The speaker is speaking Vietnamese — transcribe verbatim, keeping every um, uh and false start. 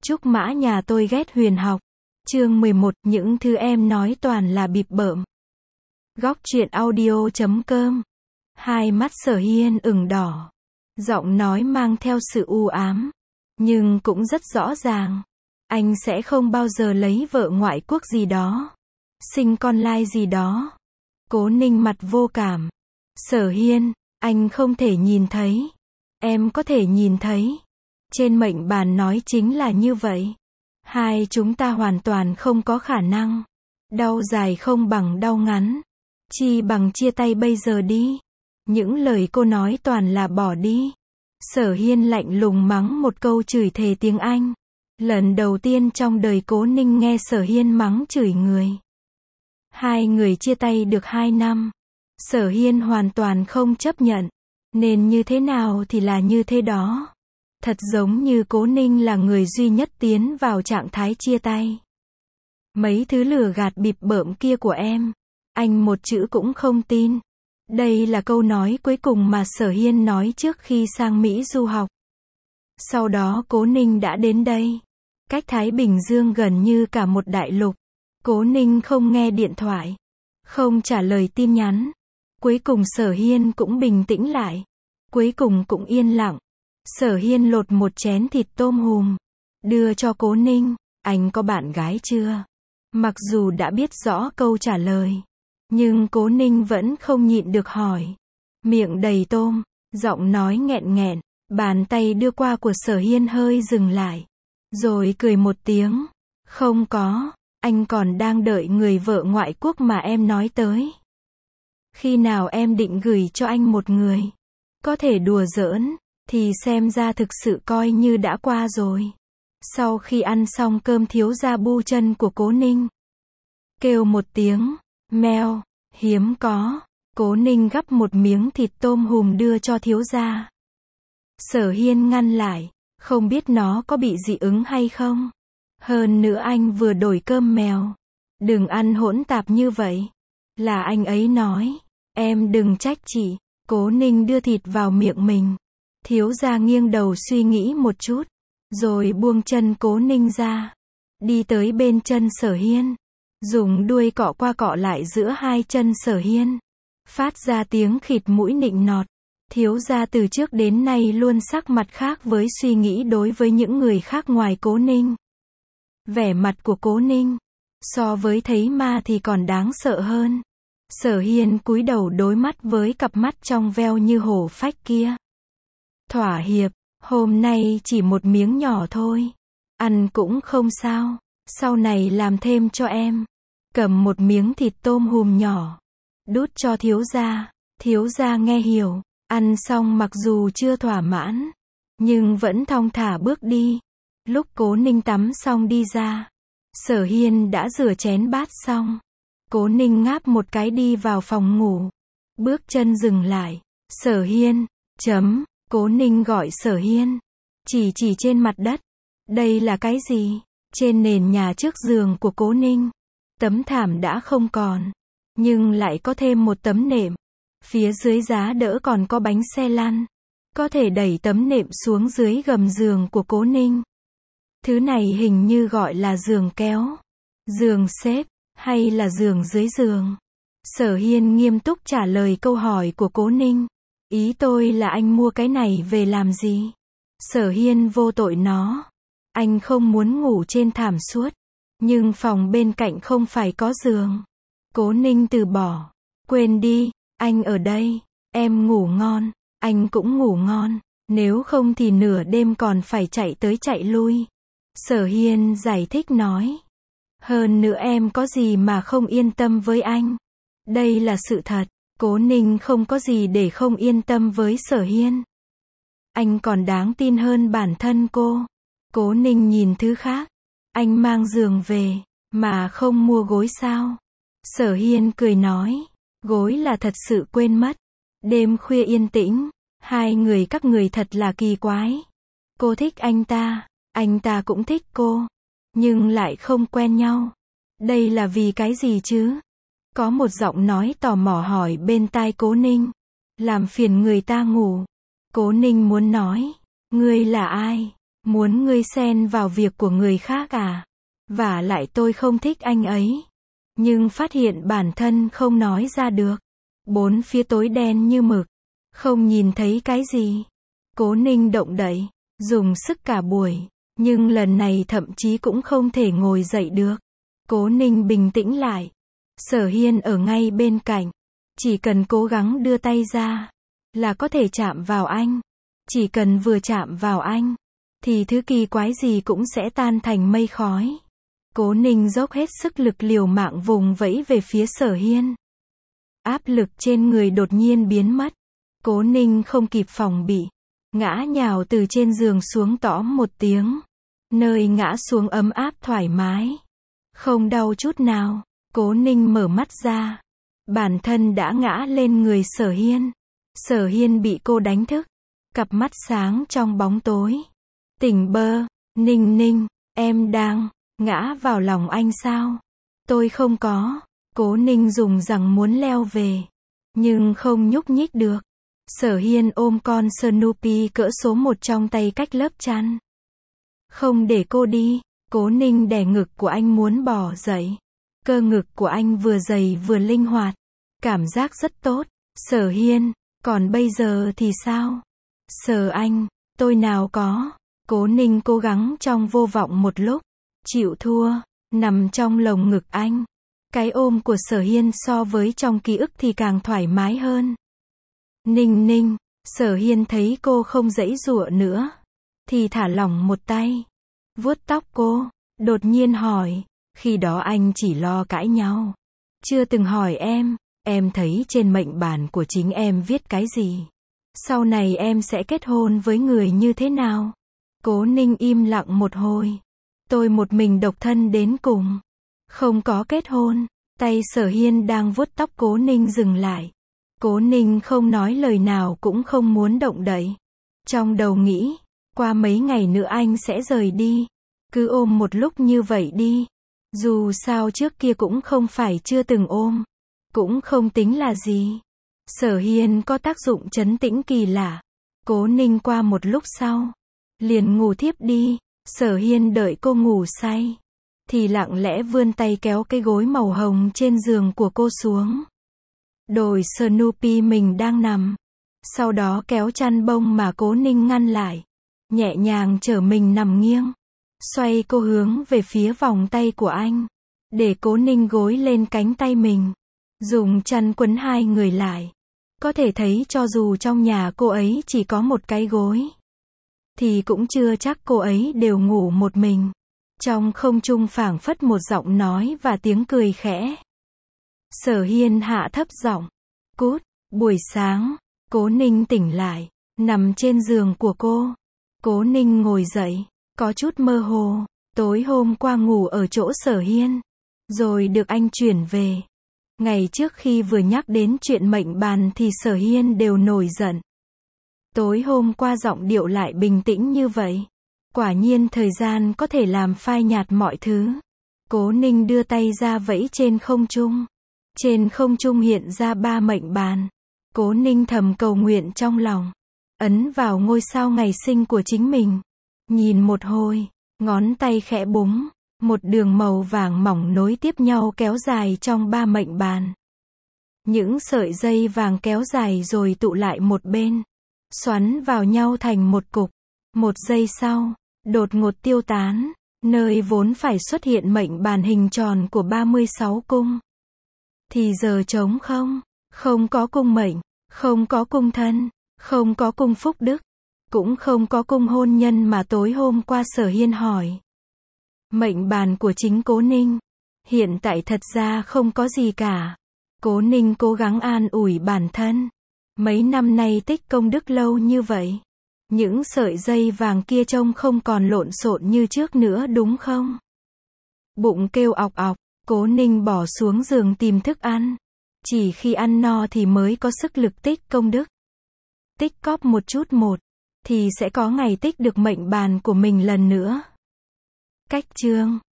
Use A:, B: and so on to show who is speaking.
A: Trúc Mã nhà tôi ghét huyền học. Chương mười một, những thứ em nói toàn là bịp bợm. Góc truyện audio chấm com. Hai mắt Sở Hiên ửng đỏ. Giọng nói mang theo sự u ám. Nhưng cũng rất rõ ràng. Anh sẽ không bao giờ lấy vợ ngoại quốc gì đó. Sinh con lai gì đó. Cố Ninh mặt vô cảm. Sở Hiên, anh không thể nhìn thấy. Em có thể nhìn thấy. Trên mệnh bàn nói chính là như vậy. Hai chúng ta hoàn toàn không có khả năng. Đau dài không bằng đau ngắn. Chi bằng chia tay bây giờ đi. Những lời cô nói toàn là bỏ đi. Sở Hiên lạnh lùng mắng một câu chửi thề tiếng Anh. Lần đầu tiên trong đời Cố Ninh nghe Sở Hiên mắng chửi người. Hai người chia tay được hai năm. Sở Hiên hoàn toàn không chấp nhận. Nên như thế nào thì là như thế đó. Thật giống như Cố Ninh là người duy nhất tiến vào trạng thái chia tay. Mấy thứ lừa gạt bịp bợm kia của em, anh một chữ cũng không tin. Đây là câu nói cuối cùng mà Sở Hiên nói trước khi sang Mỹ du học. Sau đó Cố Ninh đã đến đây. Cách Thái Bình Dương gần như cả một đại lục. Cố Ninh không nghe điện thoại, không trả lời tin nhắn. Cuối cùng Sở Hiên cũng bình tĩnh lại. Cuối cùng cũng yên lặng. Sở Hiên lột một chén thịt tôm hùm, đưa cho Cố Ninh. Anh có bạn gái chưa? Mặc dù đã biết rõ câu trả lời, nhưng Cố Ninh vẫn không nhịn được hỏi. Miệng đầy tôm, giọng nói nghẹn nghẹn, bàn tay đưa qua của Sở Hiên hơi dừng lại. Rồi cười một tiếng. Không có, anh còn đang đợi người vợ ngoại quốc mà em nói tới. Khi nào em định gửi cho anh một người? Có thể đùa giỡn, thì xem ra thực sự coi như đã qua rồi. Sau khi ăn xong cơm thiếu gia bu chân của Cố Ninh. Kêu một tiếng, meo, hiếm có. Cố Ninh gắp một miếng thịt tôm hùm đưa cho thiếu gia. Sở Hiên ngăn lại, không biết nó có bị dị ứng hay không. Hơn nữa anh vừa đổi cơm mèo. Đừng ăn hỗn tạp như vậy. Là anh ấy nói. Em đừng trách chị. Cố Ninh đưa thịt vào miệng mình. Thiếu gia nghiêng đầu suy nghĩ một chút. Rồi buông chân Cố Ninh ra. Đi tới bên chân Sở Hiên. Dùng đuôi cọ qua cọ lại giữa hai chân Sở Hiên. Phát ra tiếng khịt mũi nịnh nọt. Thiếu gia từ trước đến nay luôn sắc mặt khác với suy nghĩ đối với những người khác ngoài Cố Ninh. Vẻ mặt của Cố Ninh, so với thấy ma thì còn đáng sợ hơn. Sở Hiên cúi đầu đối mắt với cặp mắt trong veo như hổ phách kia. Thỏa hiệp, hôm nay chỉ một miếng nhỏ thôi. Ăn cũng không sao, sau này làm thêm cho em. Cầm một miếng thịt tôm hùm nhỏ, đút cho thiếu gia. Thiếu gia nghe hiểu, ăn xong mặc dù chưa thỏa mãn, nhưng vẫn thong thả bước đi. Lúc Cố Ninh tắm xong đi ra, Sở Hiên đã rửa chén bát xong. Cố Ninh ngáp một cái đi vào phòng ngủ. Bước chân dừng lại. Sở Hiên, chấm. Cố Ninh gọi Sở Hiên. Chỉ chỉ trên mặt đất. Đây là cái gì? Trên nền nhà trước giường của Cố Ninh. Tấm thảm đã không còn. Nhưng lại có thêm một tấm nệm. Phía dưới giá đỡ còn có bánh xe lăn. Có thể đẩy tấm nệm xuống dưới gầm giường của Cố Ninh. Thứ này hình như gọi là giường kéo, giường xếp, hay là giường dưới giường. Sở Hiên nghiêm túc trả lời câu hỏi của Cố Ninh. Ý tôi là anh mua cái này về làm gì? Sở Hiên vô tội nó. Anh không muốn ngủ trên thảm suốt. Nhưng phòng bên cạnh không phải có giường. Cố Ninh từ bỏ. Quên đi, anh ở đây. Em ngủ ngon, anh cũng ngủ ngon. Nếu không thì nửa đêm còn phải chạy tới chạy lui. Sở Hiên giải thích nói. Hơn nữa em có gì mà không yên tâm với anh. Đây là sự thật. Cố Ninh không có gì để không yên tâm với Sở Hiên. Anh còn đáng tin hơn bản thân cô. Cố Ninh nhìn thứ khác. Anh mang giường về, mà không mua gối sao? Sở Hiên cười nói. Gối là thật sự quên mất. Đêm khuya yên tĩnh. Hai người các người thật là kỳ quái. Cô thích anh ta. Anh ta cũng thích cô. Nhưng lại không quen nhau. Đây là vì cái gì chứ? Có một giọng nói tò mò hỏi bên tai Cố Ninh. Làm phiền người ta ngủ. Cố Ninh muốn nói. Ngươi là ai? Muốn ngươi xen vào việc của người khác à? Vả lại tôi không thích anh ấy. Nhưng phát hiện bản thân không nói ra được. Bốn phía tối đen như mực. Không nhìn thấy cái gì. Cố Ninh động đậy, dùng sức cả buổi. Nhưng lần này thậm chí cũng không thể ngồi dậy được. Cố Ninh bình tĩnh lại. Sở Hiên ở ngay bên cạnh. Chỉ cần cố gắng đưa tay ra, là có thể chạm vào anh. Chỉ cần vừa chạm vào anh, thì thứ kỳ quái gì cũng sẽ tan thành mây khói. Cố Ninh dốc hết sức lực liều mạng vùng vẫy về phía Sở Hiên. Áp lực trên người đột nhiên biến mất. Cố Ninh không kịp phòng bị. Ngã nhào từ trên giường xuống tõm một tiếng. Nơi ngã xuống ấm áp thoải mái. Không đau chút nào. Cố Ninh mở mắt ra. Bản thân đã ngã lên người Sở Hiên. Sở Hiên bị cô đánh thức. Cặp mắt sáng trong bóng tối. Tỉnh bơ. Ninh Ninh, em đang ngã vào lòng anh sao? Tôi không có. Cố Ninh dùng rằng muốn leo về. Nhưng không nhúc nhích được. Sở Hiên ôm con Snoopy cỡ số một trong tay cách lớp chăn. Không để cô đi. Cố Ninh đè ngực của anh muốn bò dậy. Cơ ngực của anh vừa dày vừa linh hoạt. Cảm giác rất tốt. Sở Hiên, còn bây giờ thì sao? Sở anh, tôi nào có. Cố Ninh cố gắng trong vô vọng một lúc. Chịu thua, nằm trong lồng ngực anh. Cái ôm của Sở Hiên so với trong ký ức thì càng thoải mái hơn. Ninh Ninh, Sở Hiên thấy cô không giãy giụa nữa. Thì thả lỏng một tay. Vuốt tóc cô, đột nhiên hỏi. Khi đó anh chỉ lo cãi nhau. Chưa từng hỏi em, em thấy trên mệnh bàn của chính em viết cái gì? Sau này em sẽ kết hôn với người như thế nào? Cố Ninh im lặng một hồi. Tôi một mình độc thân đến cùng. Không có kết hôn. Tay Sở Hiên đang vuốt tóc Cố Ninh dừng lại. Cố Ninh không nói lời nào cũng không muốn động đậy. Trong đầu nghĩ, qua mấy ngày nữa anh sẽ rời đi. Cứ ôm một lúc như vậy đi. Dù sao trước kia cũng không phải chưa từng ôm. Cũng không tính là gì. Sở Hiên có tác dụng trấn tĩnh kỳ lạ. Cố Ninh qua một lúc sau. Liền ngủ thiếp đi. Sở Hiên đợi cô ngủ say. Thì lặng lẽ vươn tay kéo cái gối màu hồng trên giường của cô xuống. Đồi Snoopy mình đang nằm. Sau đó kéo chăn bông mà Cố Ninh ngăn lại. Nhẹ nhàng chở mình nằm nghiêng. Xoay cô hướng về phía vòng tay của anh. Để Cố Ninh gối lên cánh tay mình. Dùng chăn quấn hai người lại. Có thể thấy cho dù trong nhà cô ấy chỉ có một cái gối. Thì cũng chưa chắc cô ấy đều ngủ một mình. Trong không trung phảng phất một giọng nói và tiếng cười khẽ. Sở Hiên hạ thấp giọng. Cút, buổi sáng. Cố Ninh tỉnh lại. Nằm trên giường của cô. Cố Ninh ngồi dậy. Có chút mơ hồ. Tối hôm qua ngủ ở chỗ Sở Hiên. Rồi được anh chuyển về. Ngày trước khi vừa nhắc đến chuyện mệnh bàn thì Sở Hiên đều nổi giận. Tối hôm qua giọng điệu lại bình tĩnh như vậy. Quả nhiên thời gian có thể làm phai nhạt mọi thứ. Cố Ninh đưa tay ra vẫy trên không trung. Trên không trung hiện ra ba mệnh bàn. Cố Ninh thầm cầu nguyện trong lòng. Ấn vào ngôi sao ngày sinh của chính mình. Nhìn một hồi, ngón tay khẽ búng. Một đường màu vàng mỏng nối tiếp nhau kéo dài trong ba mệnh bàn. Những sợi dây vàng kéo dài rồi tụ lại một bên. Xoắn vào nhau thành một cục. Một giây sau, đột ngột tiêu tán. Nơi vốn phải xuất hiện mệnh bàn hình tròn của ba mươi sáu cung. Thì giờ trống không. Không có cung mệnh. Không có cung thân. Không có cung phúc đức. Cũng không có cung hôn nhân mà tối hôm qua Sở Hiên hỏi. Mệnh bàn của chính Cố Ninh. Hiện tại thật ra không có gì cả. Cố Ninh cố gắng an ủi bản thân. Mấy năm nay tích công đức lâu như vậy. Những sợi dây vàng kia trông không còn lộn xộn như trước nữa đúng không? Bụng kêu ọc ọc. Cố Ninh bỏ xuống giường tìm thức ăn. Chỉ khi ăn no thì mới có sức lực tích công đức. Tích cóp một chút một. Thì sẽ có ngày tích được mệnh bàn của mình lần nữa. Cách chương